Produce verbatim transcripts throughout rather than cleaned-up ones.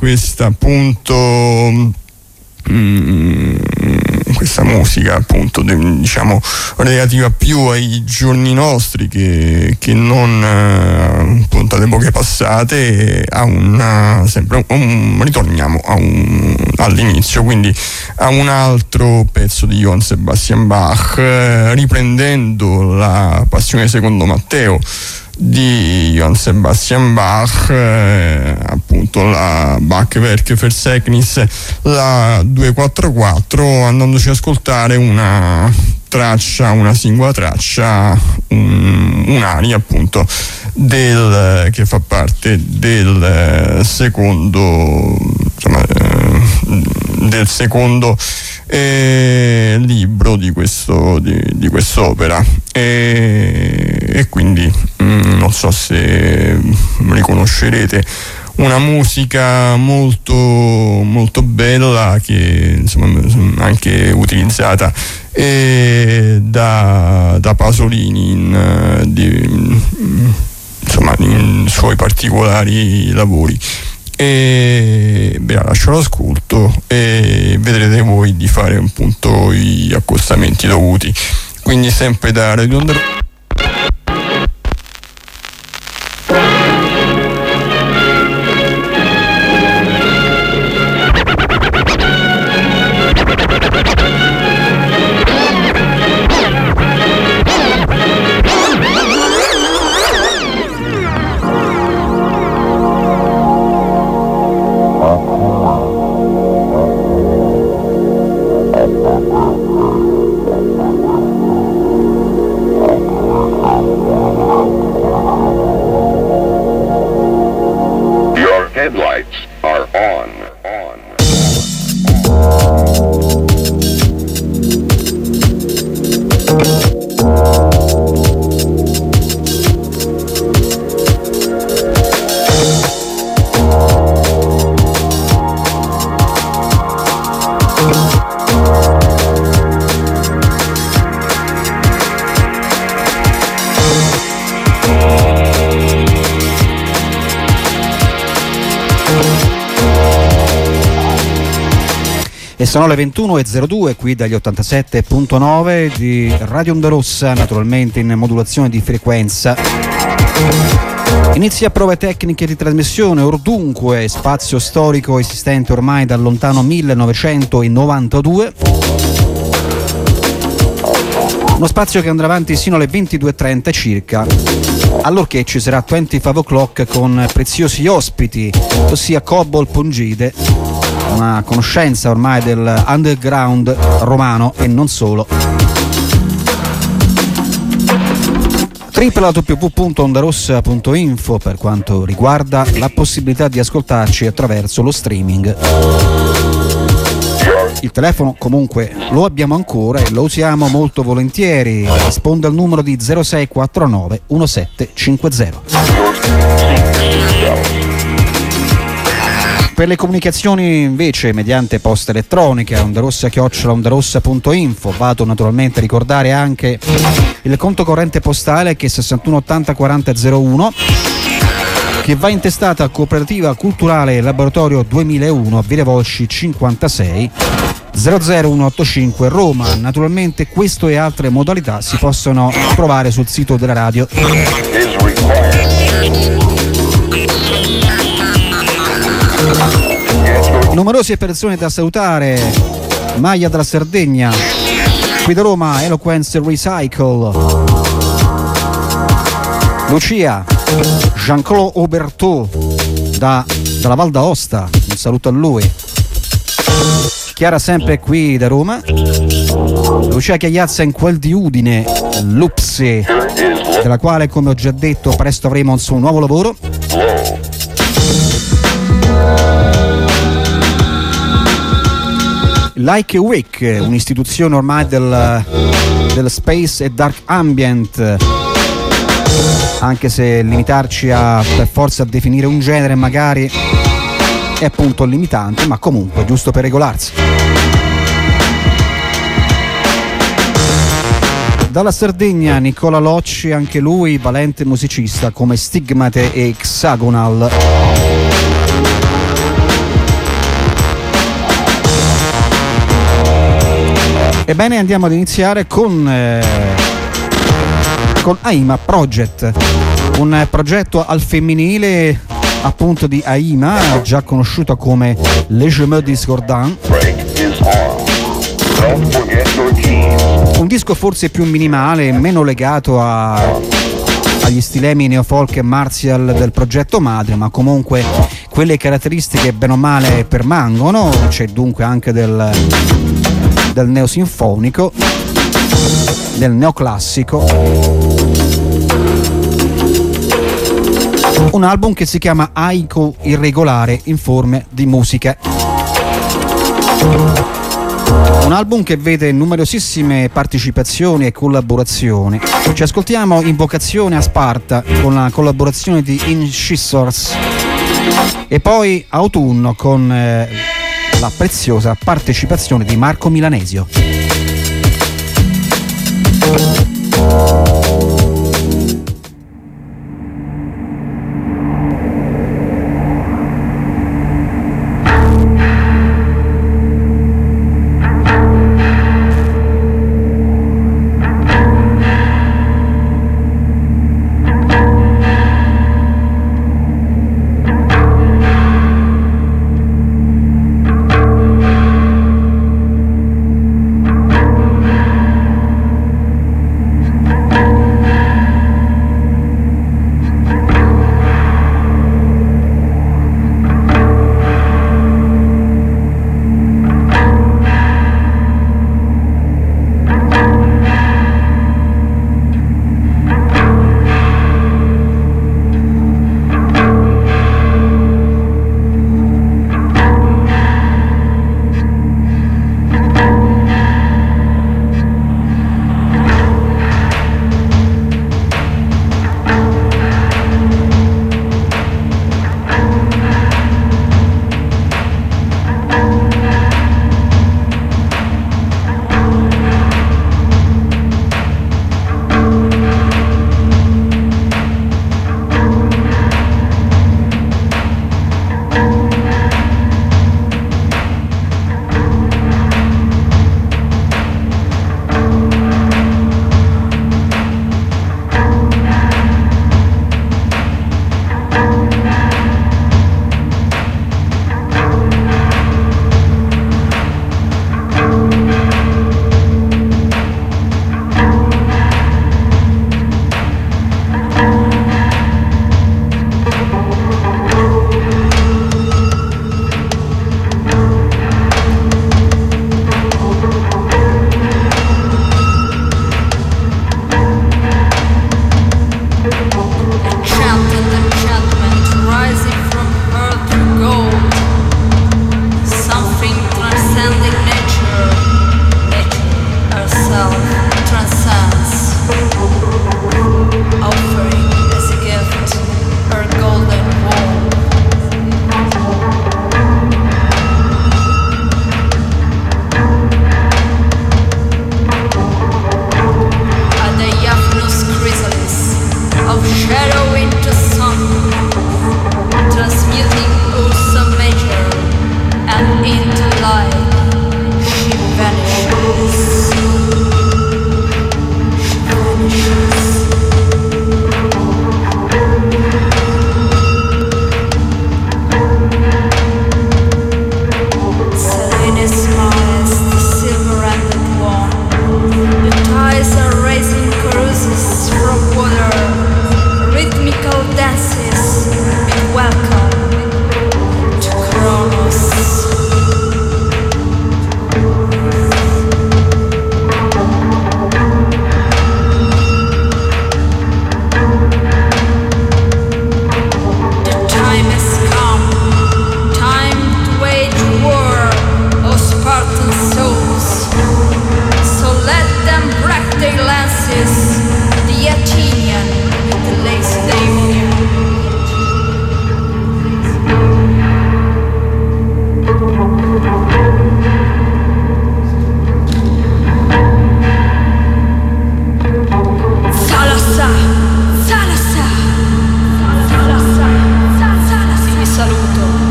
questa appunto Mm, questa musica appunto de, diciamo relativa più ai giorni nostri che, che non eh, appunto alle epoche passate, a un sempre un, ritorniamo a un, all'inizio, quindi a un altro pezzo di Johann Sebastian Bach, eh, riprendendo la Passione secondo Matteo di Johann Sebastian Bach, eh, appunto la Bachwerk für Segnis, la duecentoquarantaquattro, andandoci ad ascoltare una traccia, una singola traccia, un, un'aria appunto del, che fa parte del secondo, insomma, eh, del secondo eh, libro di questo di, di quest'opera, e, e quindi mh, non so se riconoscerete una musica molto molto bella, che insomma anche utilizzata eh, da, da Pasolini in, di, insomma in suoi particolari lavori. E beh, lascio l'ascolto e vedrete voi di fare appunto gli accostamenti dovuti. Quindi sempre da Radio Onda Rossa. Headlights are on. On. E sono le ventuno e zero due qui dagli ottantasette virgola nove di Radio Onda Rossa, naturalmente in modulazione di frequenza. Inizia prove tecniche di trasmissione, or dunque spazio storico esistente ormai dal lontano millenovecentonovantadue. Uno spazio che andrà avanti sino alle ventidue e trenta circa, allorché ci sarà venticinque o'clock con preziosi ospiti, ossia Cobol Pongide, una conoscenza ormai del underground romano e non solo. w w w punto ondarossa punto info per quanto riguarda la possibilità di ascoltarci attraverso lo streaming. Il telefono comunque lo abbiamo ancora e lo usiamo molto volentieri, risponde al numero di zero sei quattro nove uno sette cinque zero. Per le comunicazioni invece mediante posta elettronica ondarossa chiocciola ondarossa punto info, vado naturalmente a ricordare anche il conto corrente postale che è sessantuno ottanta quaranta zero uno, che va intestata a Cooperativa Culturale Laboratorio duemilauno a Via Volsci cinquantasei zero zero uno otto cinque Roma. Naturalmente questo e altre modalità si possono trovare sul sito della radio. Numerose persone da salutare: Maglia della Sardegna, qui da Roma Eloquence Recycle, Lucia, Jean-Claude Aubertot da, dalla Val d'Aosta, un saluto a lui. Chiara sempre qui da Roma, Lucia Chiagliazza in quel di Udine, Lupsi, della quale come ho già detto presto avremo il suo nuovo lavoro. Like a Week, un'istituzione ormai del, del space e dark ambient, anche se limitarci a per forza a definire un genere magari è appunto limitante, ma comunque giusto per regolarsi. Dalla Sardegna Nicola Locci, anche lui valente musicista come Stigmate e Hexagonal. Ebbene, andiamo ad iniziare con, eh, con Aima Project, un progetto al femminile appunto di Aima, già conosciuta come Les Chemins Discordants. Un disco forse più minimale, meno legato a, agli stilemi neofolk e martial del progetto madre, ma comunque quelle caratteristiche bene o male permangono. C'è dunque anche del, del neosinfonico, del neoclassico. Un album che si chiama Haiku Irregolare in forme di musica. Un album che vede numerosissime partecipazioni e collaborazioni. Ci ascoltiamo Invocazione a Sparta con la collaborazione di In Scissors e poi Autunno con eh, la preziosa partecipazione di Marco Milanesio.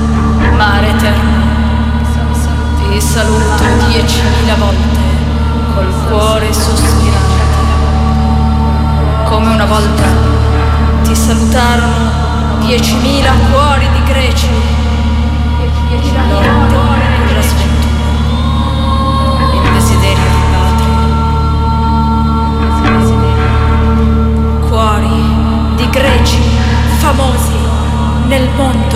saluto diecimila volte col cuore sospirante. Come una volta ti salutarono diecimila cuori di greci, notte con la sventura, il desiderio di patria. Cuori di greci famosi nel mondo.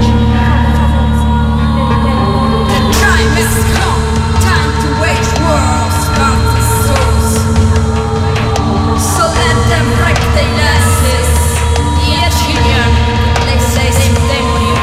The time has come, time to wage war, start the souls. So let them break their lances, the Athenian, they say same demonium.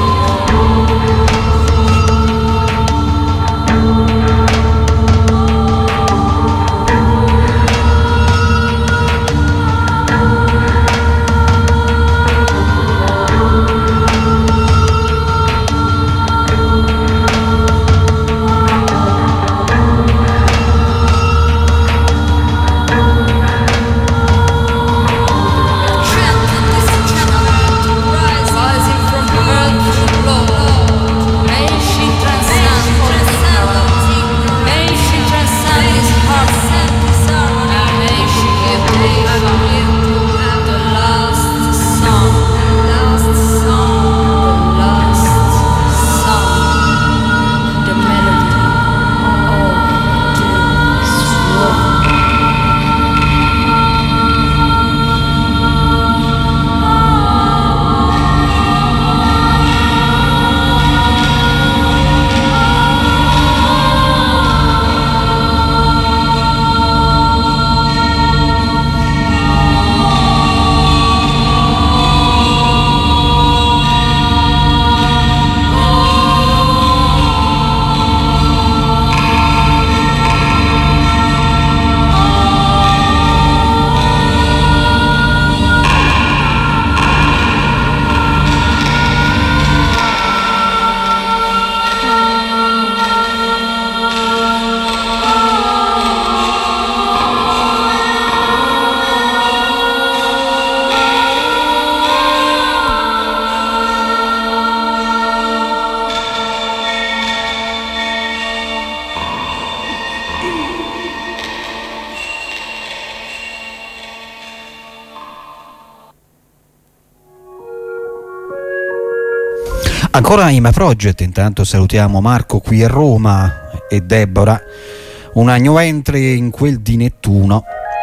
Ancora Ima Project, intanto salutiamo Marco qui a Roma e Deborah, una new entry in quel di Nettuno.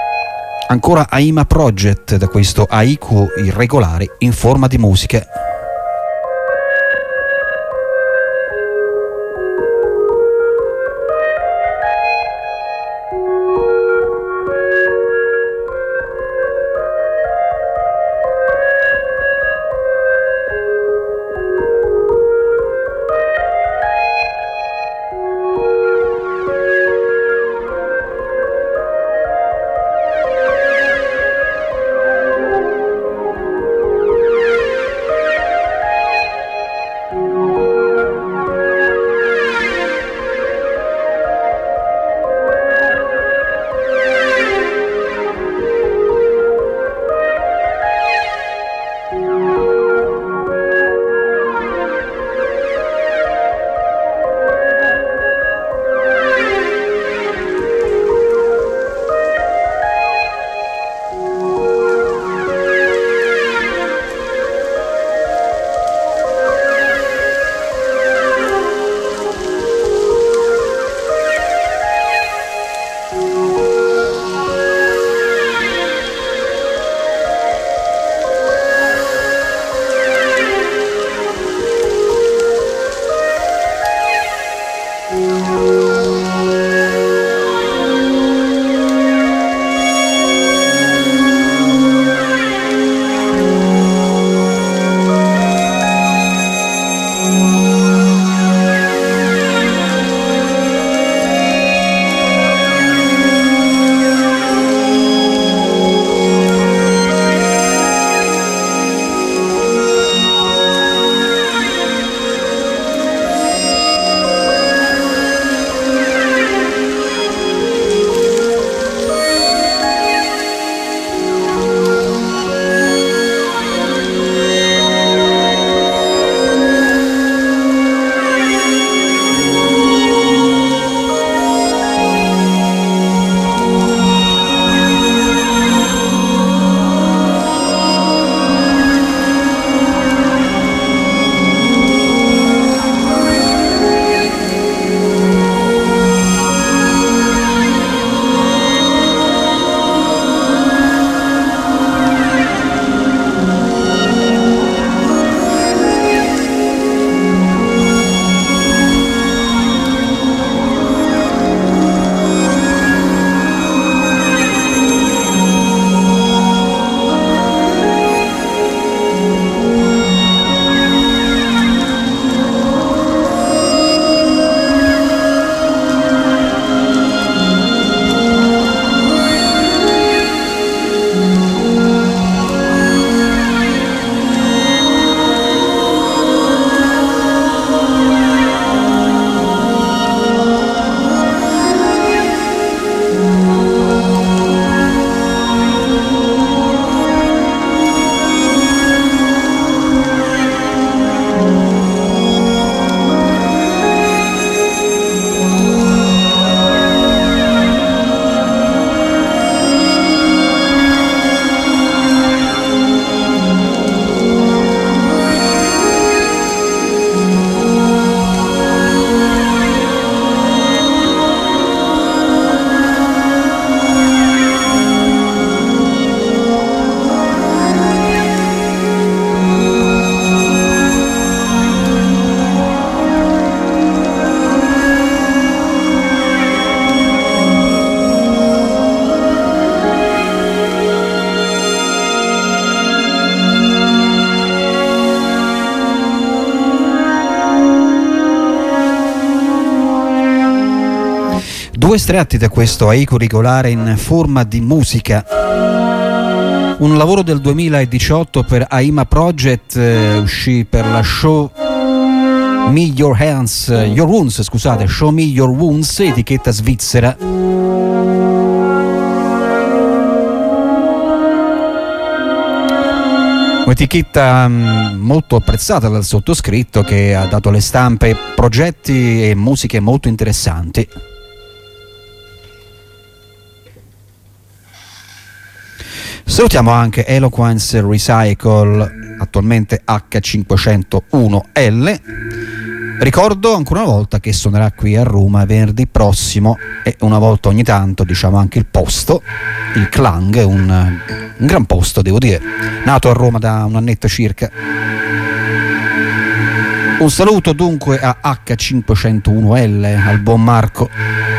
Ancora Ima Project da questo haiku irregolare in forma di musica. due estratti da questo haiku regolare in forma di musica. Un lavoro del duemiladiciotto per Aima Project, eh, uscì per la Show Me Your Hands, Your Wounds, scusate, Show Me Your Wounds, etichetta svizzera. Un'etichetta molto apprezzata dal sottoscritto, che ha dato alle stampe progetti e musiche molto interessanti. Salutiamo anche Eloquence Recycle, attualmente acca cinquecentouno L. Ricordo ancora una volta che suonerà qui a Roma venerdì prossimo, e una volta ogni tanto diciamo anche il posto, il Clang, un, un gran posto devo dire, nato a Roma da un annetto circa. Un saluto dunque a acca cinquecentouno L, al buon Marco.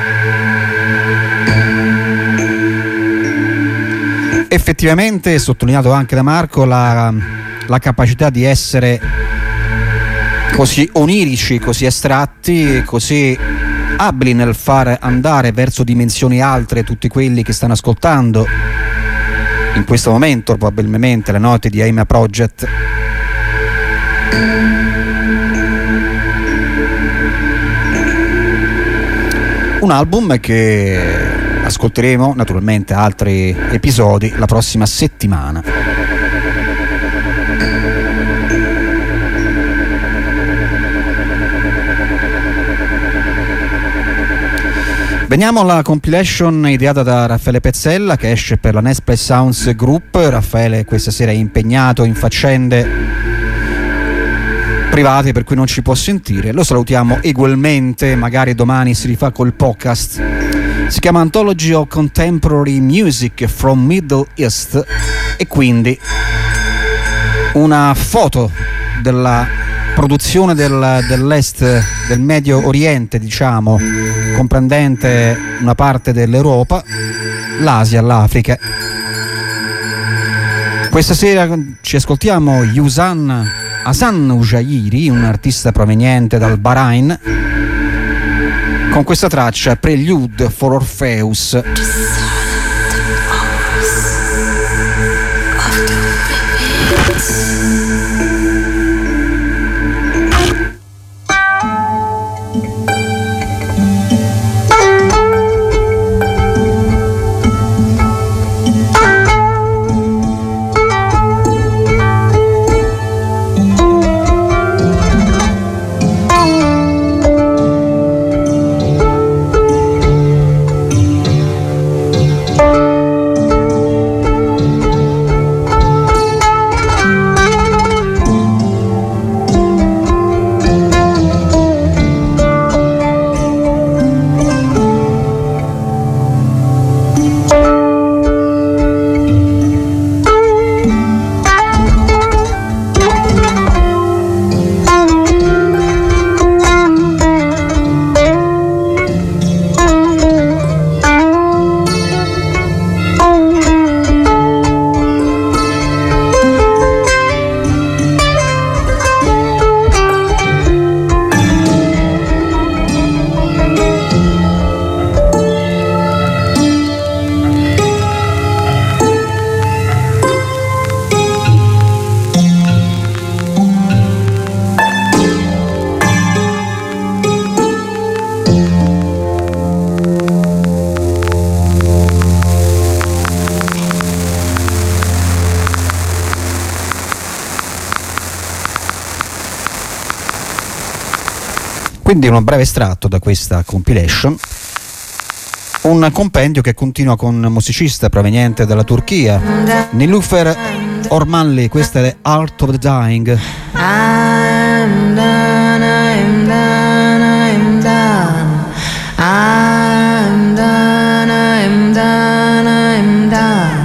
Effettivamente, sottolineato anche da Marco, la, la capacità di essere così onirici, così astratti, così abili nel far andare verso dimensioni altre tutti quelli che stanno ascoltando in questo momento probabilmente le note di Aima Project. Un album che ascolteremo naturalmente altri episodi la prossima settimana. Veniamo alla compilation ideata da Raffaele Pezzella, che esce per la Nesplay Sounds Group. Raffaele questa sera è impegnato in faccende private per cui non ci può sentire, lo salutiamo egualmente, magari domani si rifà col podcast. Si chiama Anthology of Contemporary Music from Middle East, e quindi una foto della produzione del, dell'est, del Medio Oriente, diciamo, comprendente una parte dell'Europa, l'Asia, l'Africa. Questa sera ci ascoltiamo Yusan Hasan Ujairi, un artista proveniente dal Bahrain, con questa traccia Prelude for Orpheus. Quindi uno breve estratto da questa compilation, un compendio che continua con un musicista proveniente dalla Turchia, Nilüfer Ormanli. Questa è Art of the Dying. I'm done, I'm done, I'm done. I'm done, I'm done, I'm done.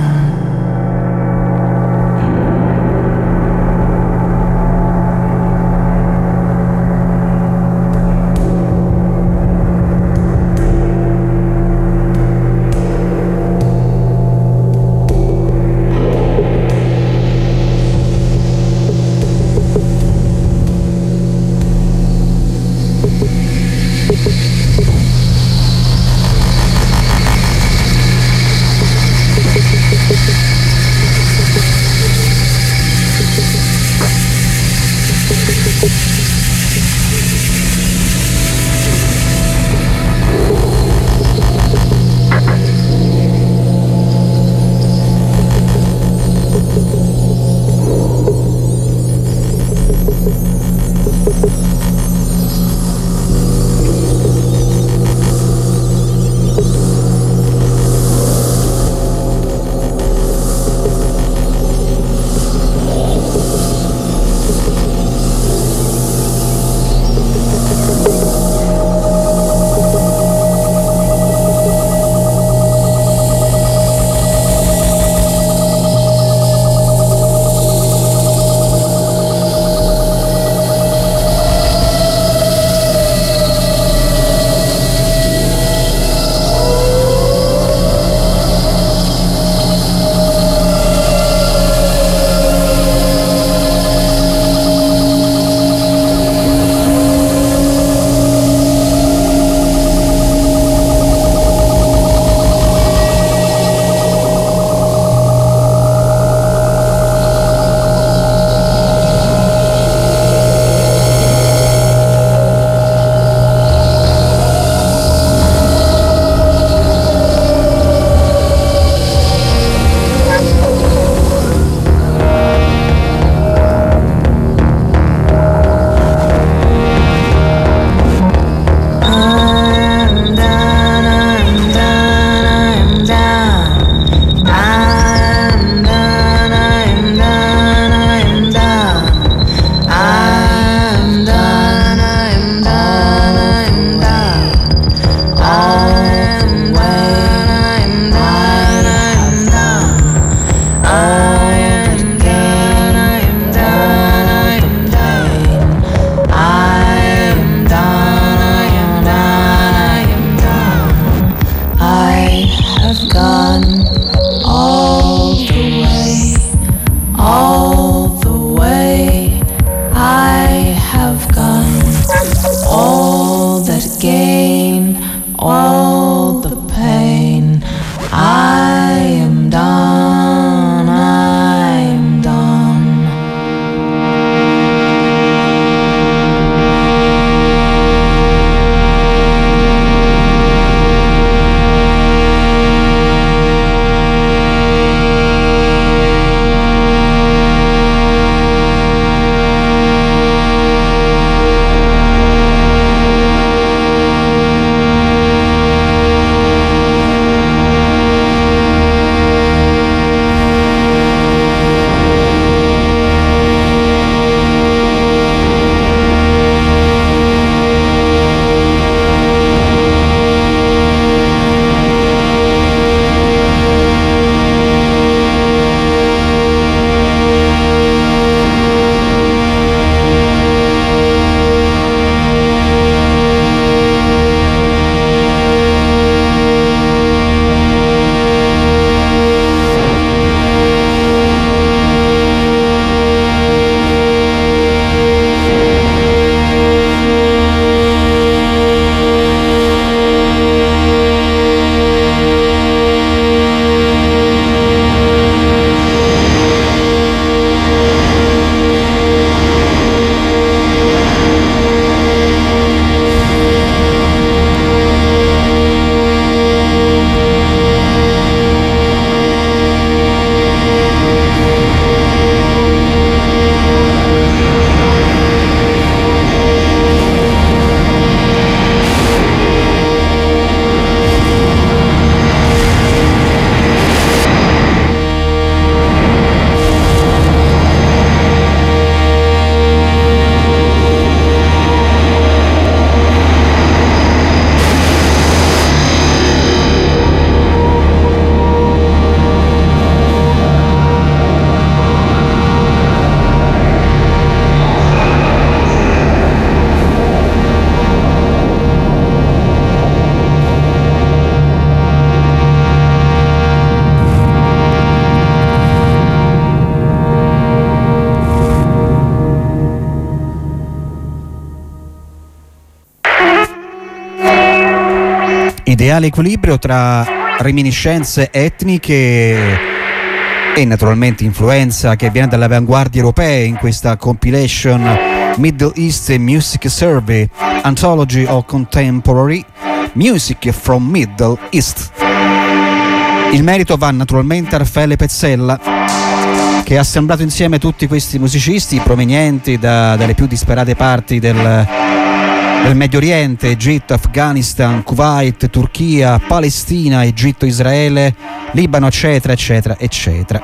Ideale equilibrio tra reminiscenze etniche e naturalmente influenza che viene dalle avanguardie europee in questa compilation Middle East Music Survey Anthology of Contemporary Music from Middle East. Il merito va naturalmente a Raffaele Pezzella, che ha assemblato insieme tutti questi musicisti provenienti da, dalle più disparate parti del, del Medio Oriente: Egitto, Afghanistan, Kuwait, Turchia, Palestina, Egitto, Israele, Libano, eccetera eccetera eccetera.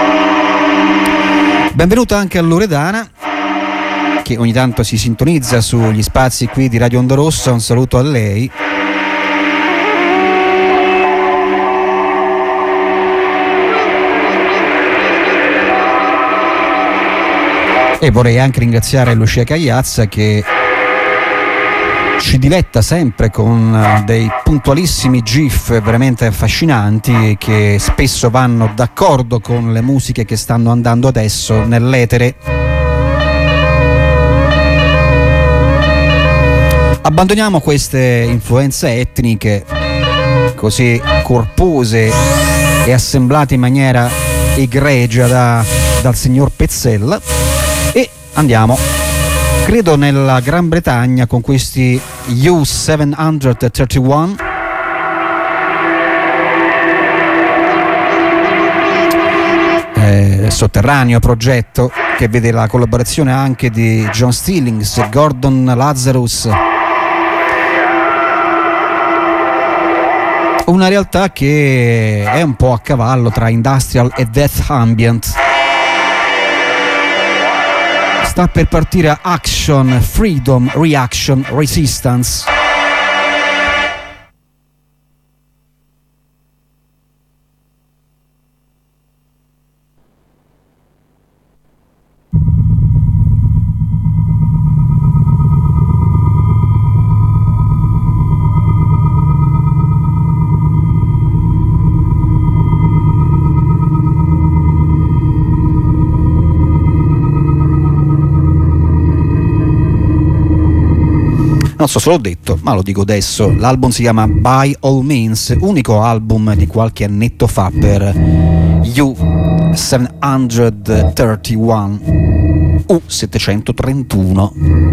Benvenuto anche a Loredana, che ogni tanto si sintonizza sugli spazi qui di Radio Onda Rossa. Un saluto a lei. E vorrei anche ringraziare Lucia Cagliazza, che ci diletta sempre con dei puntualissimi GIF veramente affascinanti, che spesso vanno d'accordo con le musiche che stanno andando adesso nell'etere. Abbandoniamo queste influenze etniche così corpose e assemblate in maniera egregia da, dal signor Pezzella e andiamo, credo, nella Gran Bretagna con questi U settecentotrentatré, eh, sotterraneo progetto che vede la collaborazione anche di John Stillings, Gordon Lazarus. Una realtà che è un po' a cavallo tra industrial e death ambient. Sta per partire Action, Freedom, Reaction, Resistance. Non so se l'ho detto, ma lo dico adesso. L'album si chiama By All Means, unico album di qualche annetto fa per U settecentotrentatré, U settecentotrentuno.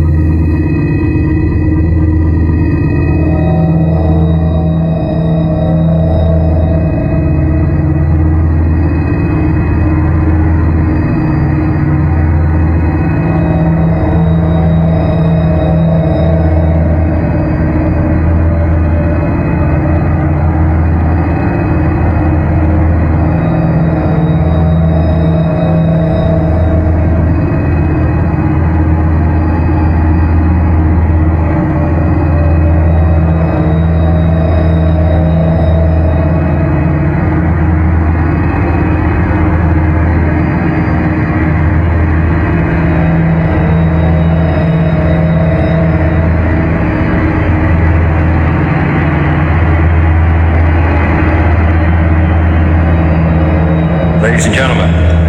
Ladies and gentlemen,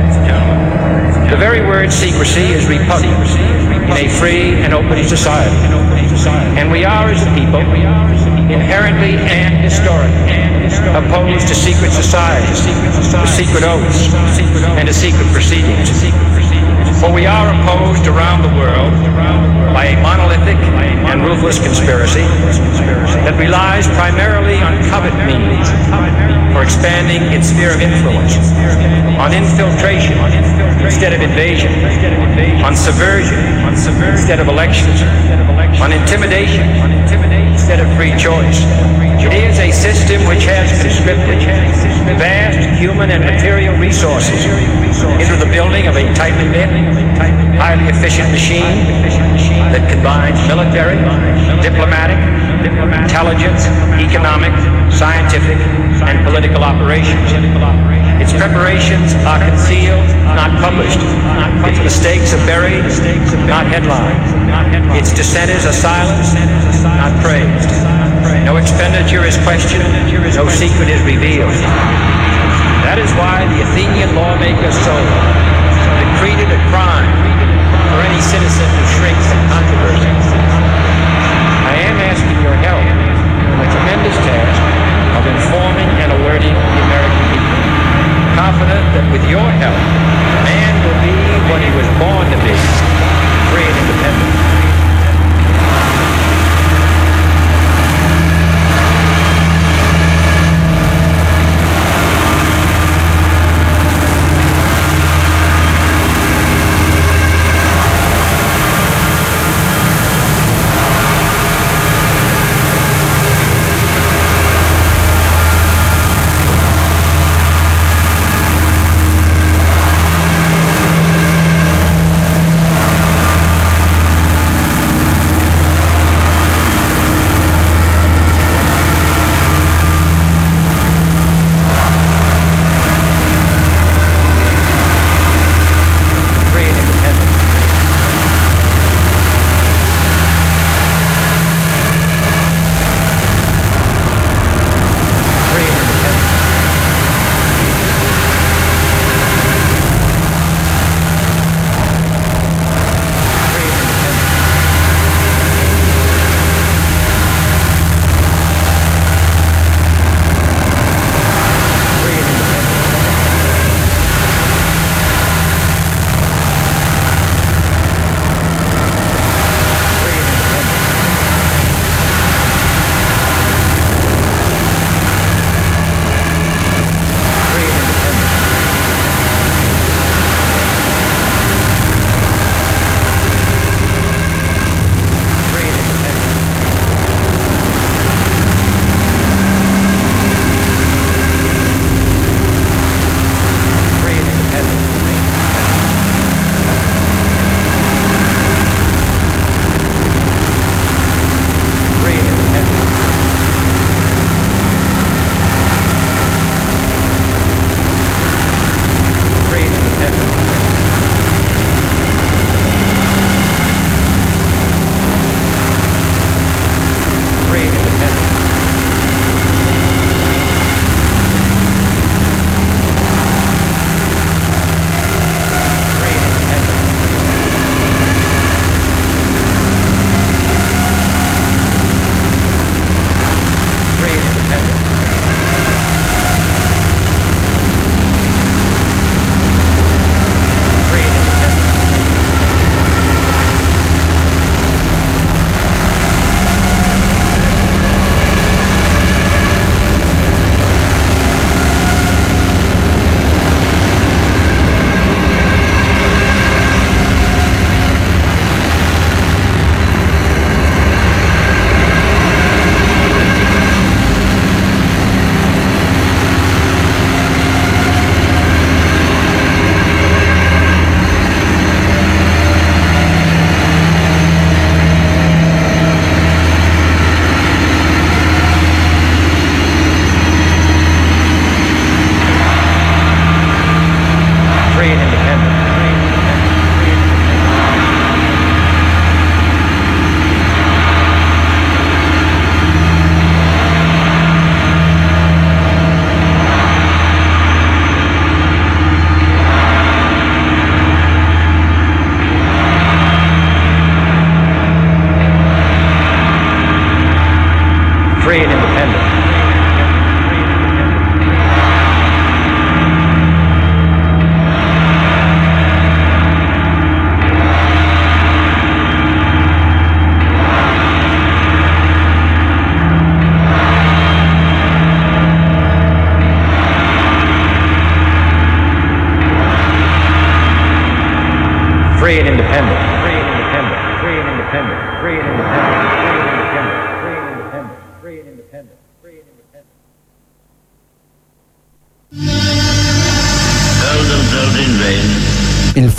the very word secrecy is repugnant in a free and open society. And we are, as a people, inherently and historically opposed to secret societies, to secret oaths, and to secret proceedings. For we are opposed around the world by a monolithic and ruthless conspiracy that relies primarily on covert means for expanding its sphere of influence, on infiltration instead of invasion, on subversion instead of elections, on intimidation instead of free choice. It is a system which has conscripted vast human and material resources into the building of a tightly knit, highly efficient machine that combines military, diplomatic, intelligence, economic, scientific, and political operations. Its preparations are concealed, not published. Its mistakes are buried, not headlined. Its dissenters are silenced, not praised. No expenditure is questioned, no secret is revealed. That is why the Athenian lawmakers soul decreed it a crime for any citizen who shrinks from controversy. I am asking your help in a tremendous task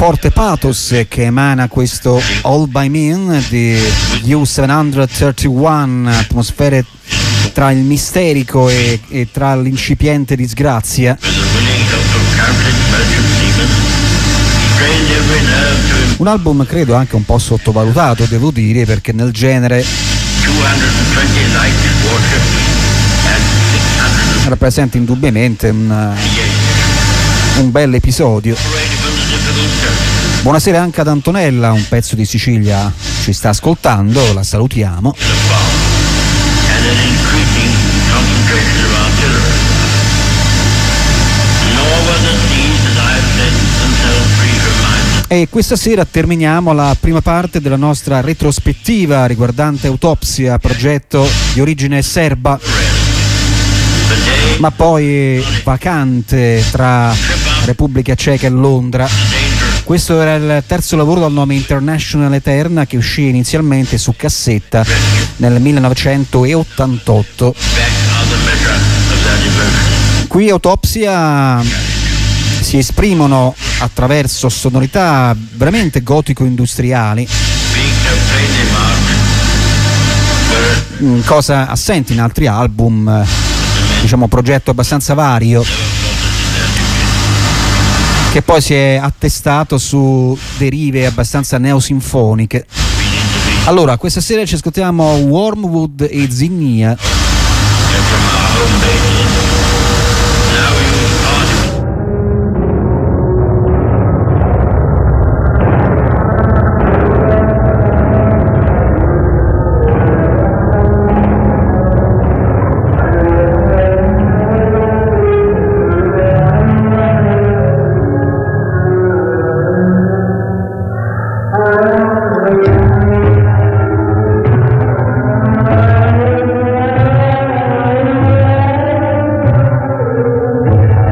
forte pathos che emana questo All By Me di U settecentotrentuno, atmosfere tra il misterico e, e tra l'incipiente disgrazia. Un album credo anche un po' sottovalutato, devo dire, perché nel genere rappresenta indubbiamente un, un bel episodio. Buonasera anche ad Antonella, un pezzo di Sicilia ci sta ascoltando, la salutiamo. E questa sera terminiamo la prima parte della nostra retrospettiva riguardante Autopsia, progetto di origine serba ma poi vacante tra Repubblica Ceca e Londra. Questo era il terzo lavoro dal nome International Eterna, che uscì inizialmente su cassetta nel millenovecentottantotto. Qui Autopsia si esprimono attraverso sonorità veramente gotico-industriali, cosa assente in altri album, diciamo progetto abbastanza vario, che poi si è attestato su derive abbastanza neosinfoniche. Allora, questa sera ci ascoltiamo Wormwood e Zinnia. Yeah.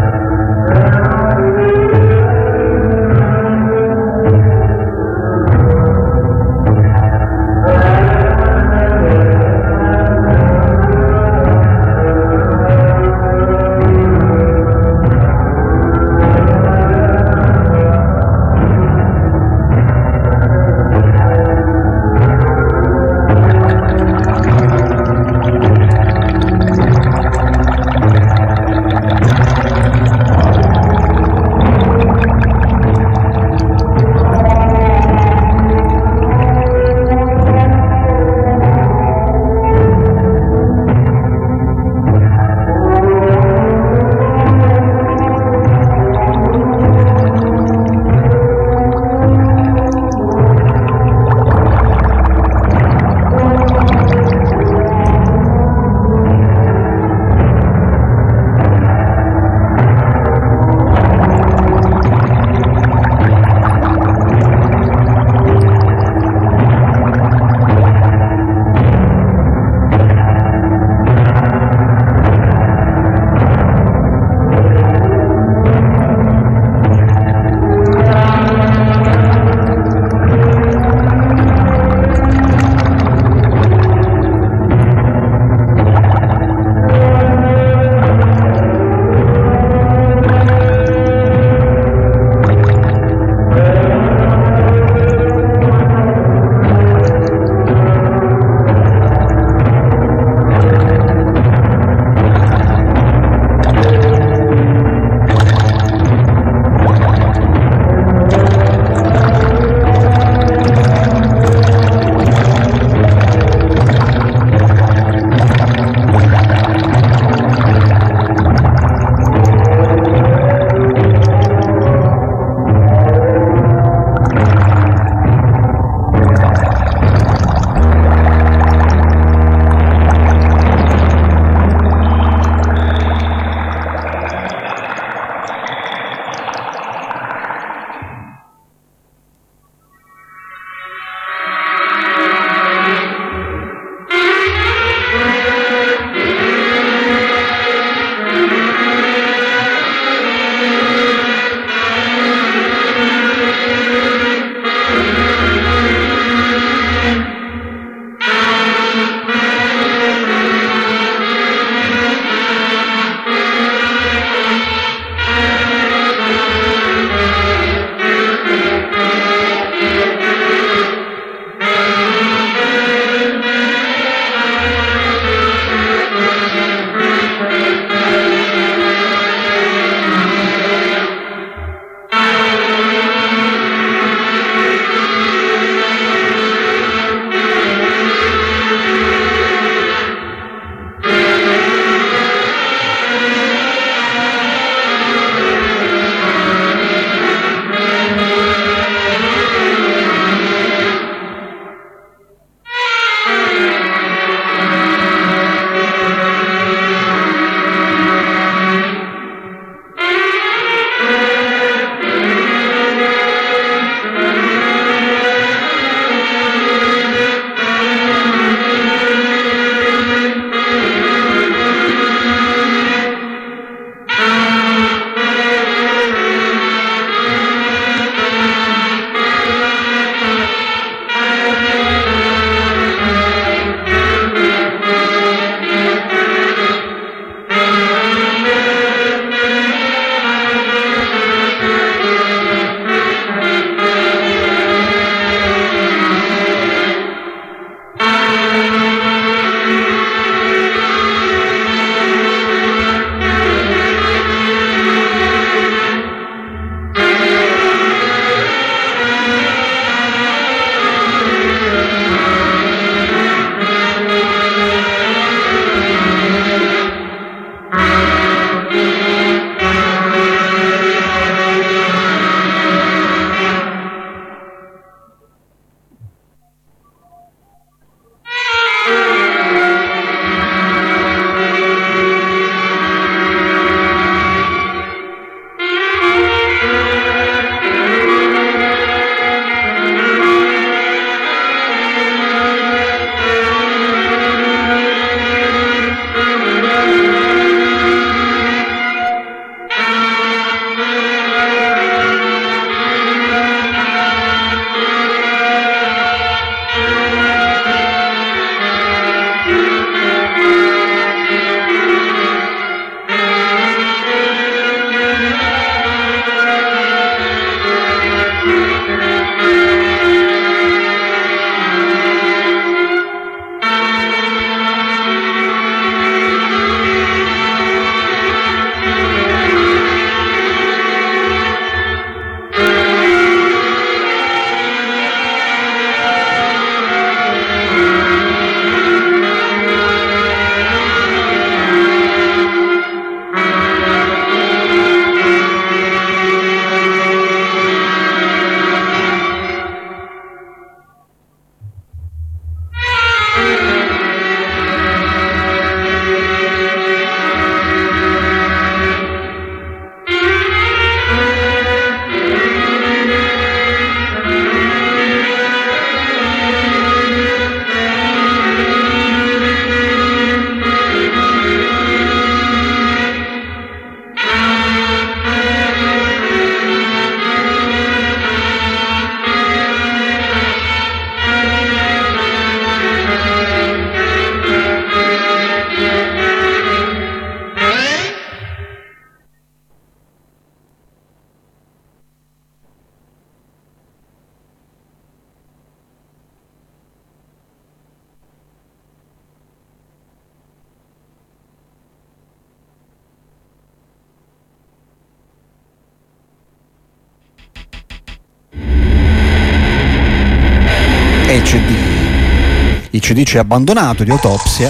C D. Il C D ci ha abbandonato di Autopsia.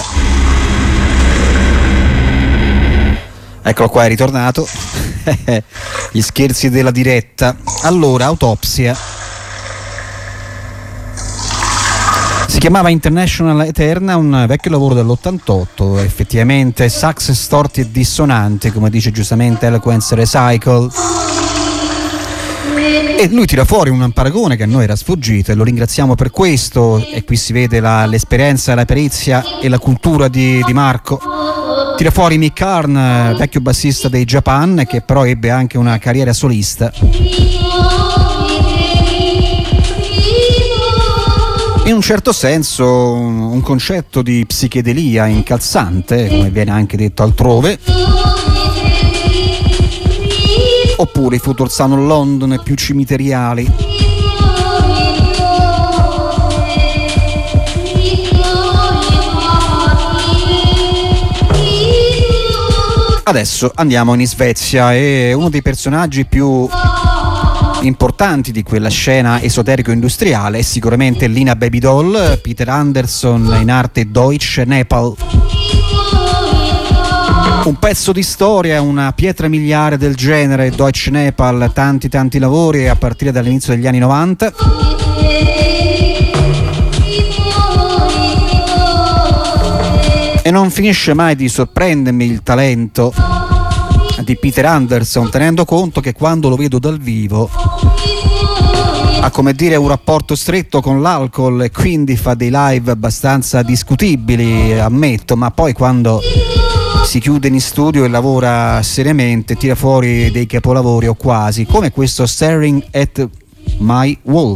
Eccolo qua, è ritornato. Gli scherzi della diretta. Allora, Autopsia si chiamava International Eterna, un vecchio lavoro dell'ottantotto, effettivamente sax storti e dissonanti, come dice giustamente Eloquence Recycle. E lui tira fuori un paragone che a noi era sfuggito e lo ringraziamo per questo, e qui si vede la, l'esperienza, la perizia e la cultura di, di Marco. Tira fuori Mick Karn, vecchio bassista dei Japan, che però ebbe anche una carriera solista. In un certo senso un concetto di psichedelia incalzante, come viene anche detto altrove. Oppure i Future Sound London più cimiteriali. Adesso andiamo in Svezia e uno dei personaggi più importanti di quella scena esoterico-industriale è sicuramente Lina Baby Doll, Peter Anderson, in arte Deutsche Nepal. Un pezzo di storia, una pietra miliare del genere, Deutsche Nepal, tanti tanti lavori a partire dall'inizio degli anni novanta. E non finisce mai di sorprendermi il talento di Peter Anderson, tenendo conto che quando lo vedo dal vivo ha, come dire, un rapporto stretto con l'alcol e quindi fa dei live abbastanza discutibili, ammetto, ma poi quando si chiude in studio e lavora seriamente tira fuori dei capolavori o quasi, come questo Staring at My Wall.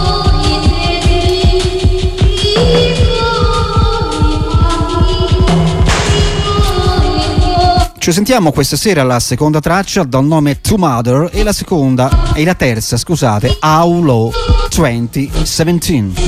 Ci sentiamo questa sera la seconda traccia dal nome To Mother e la seconda e la terza, scusate, How Low duemiladiciassette.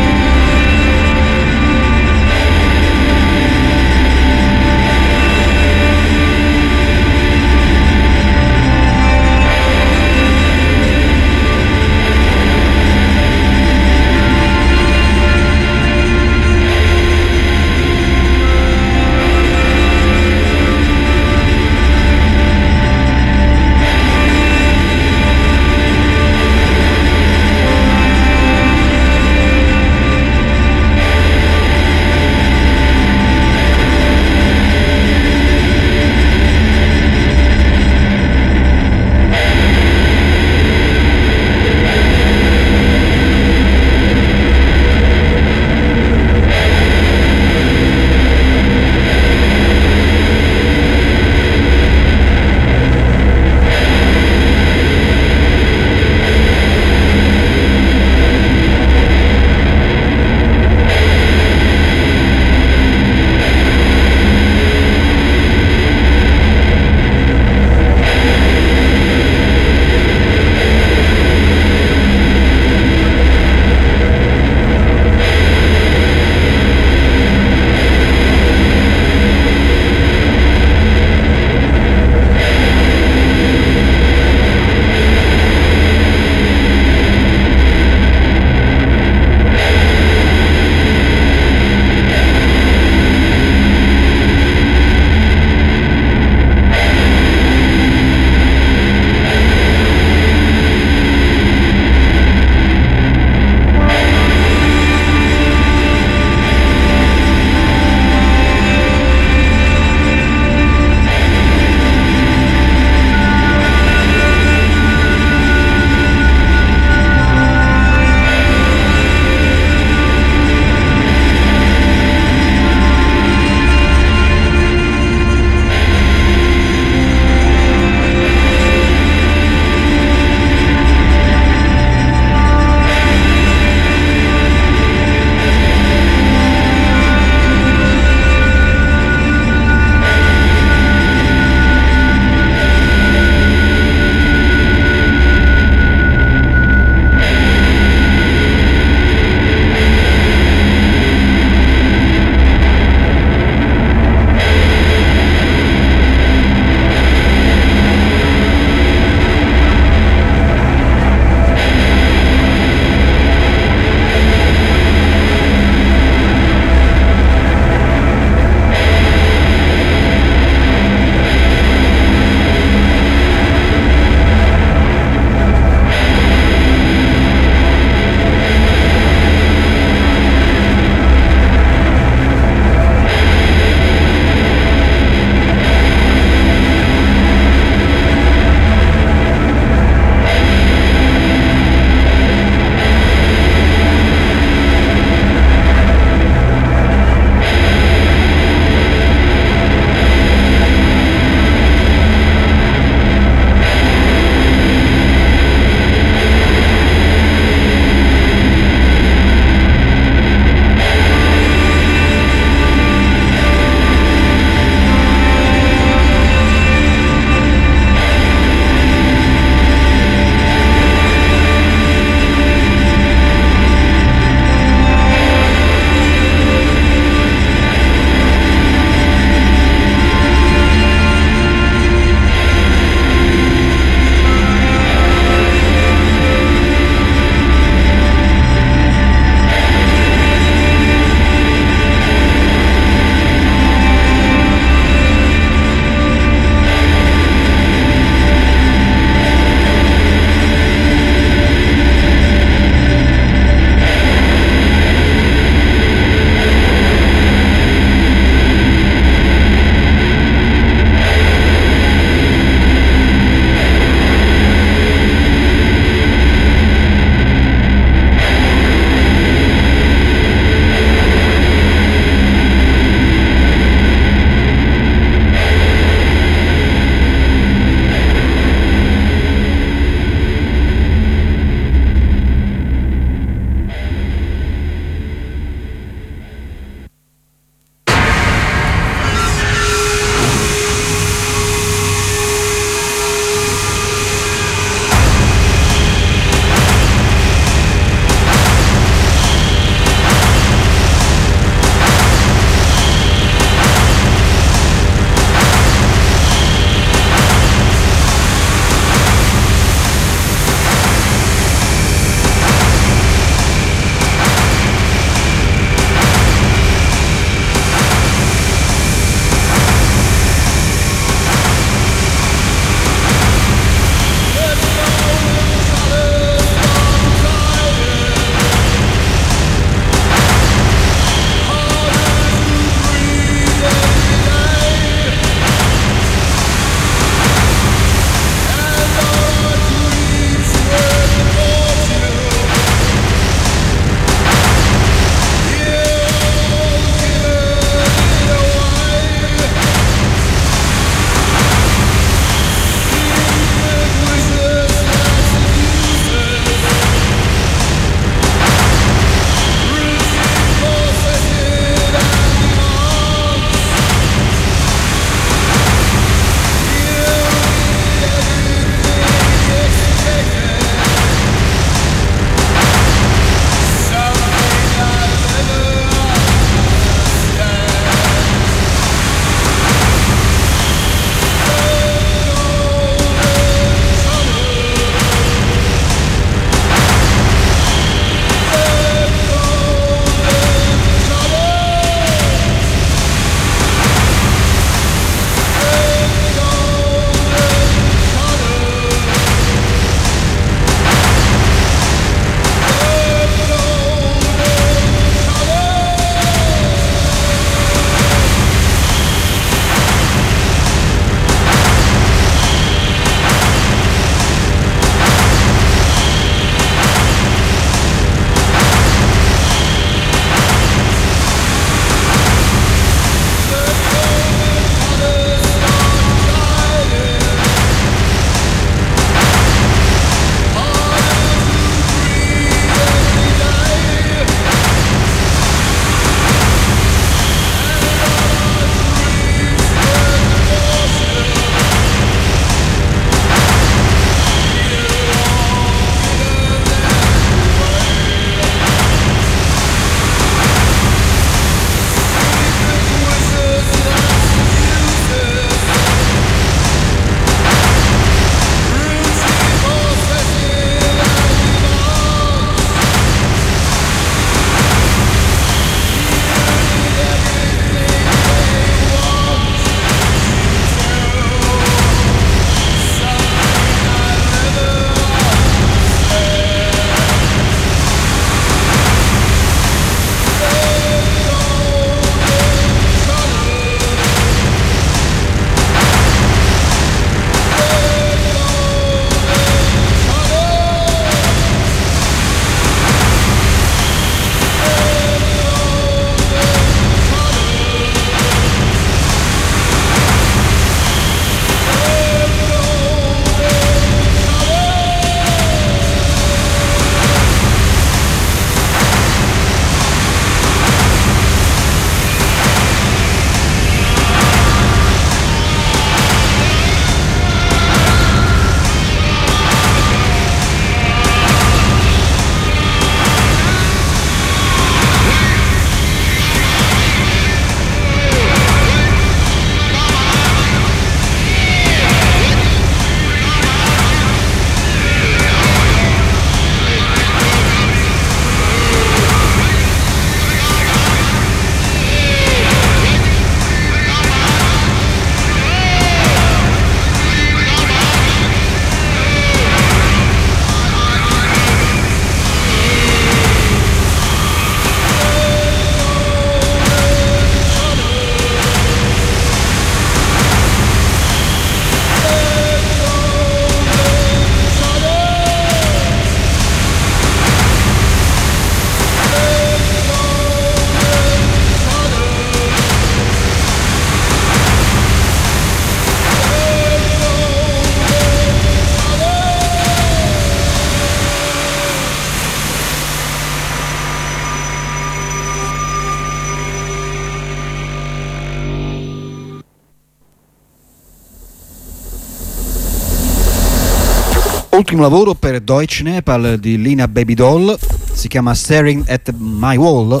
Ultimo lavoro per Deutsche Nepal di Lina Baby Doll, si chiama Staring at My Wall.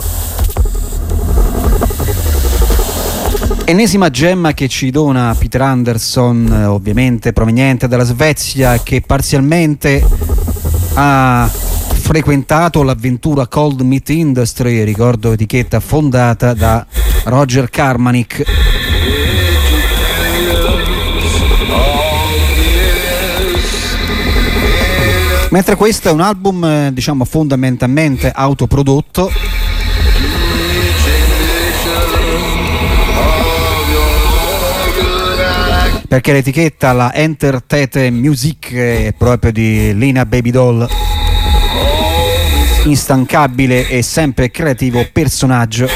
Ennesima gemma che ci dona Peter Anderson, ovviamente proveniente dalla Svezia, che parzialmente ha frequentato l'avventura Cold Meat Industry, ricordo etichetta fondata da Roger Carmanik. Mentre questo è un album, diciamo, fondamentalmente autoprodotto, perché l'etichetta, la Entertainment Music, è proprio di Lina Baby Doll, instancabile e sempre creativo personaggio.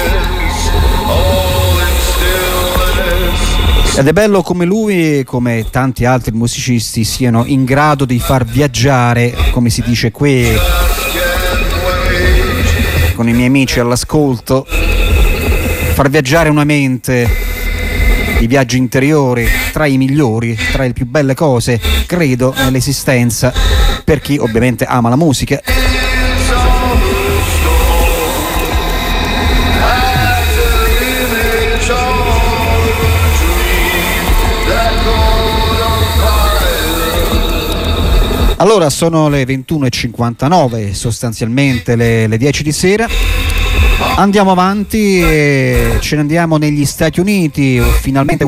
Ed è bello come lui e come tanti altri musicisti siano in grado di far viaggiare, come si dice qui con i miei amici all'ascolto, far viaggiare una mente, i viaggi interiori, tra i migliori, tra le più belle cose, credo, nell'esistenza, per chi ovviamente ama la musica. Allora sono le ventuno e cinquantanove, sostanzialmente le, le dieci di sera. Andiamo avanti e ce ne andiamo negli Stati Uniti, finalmente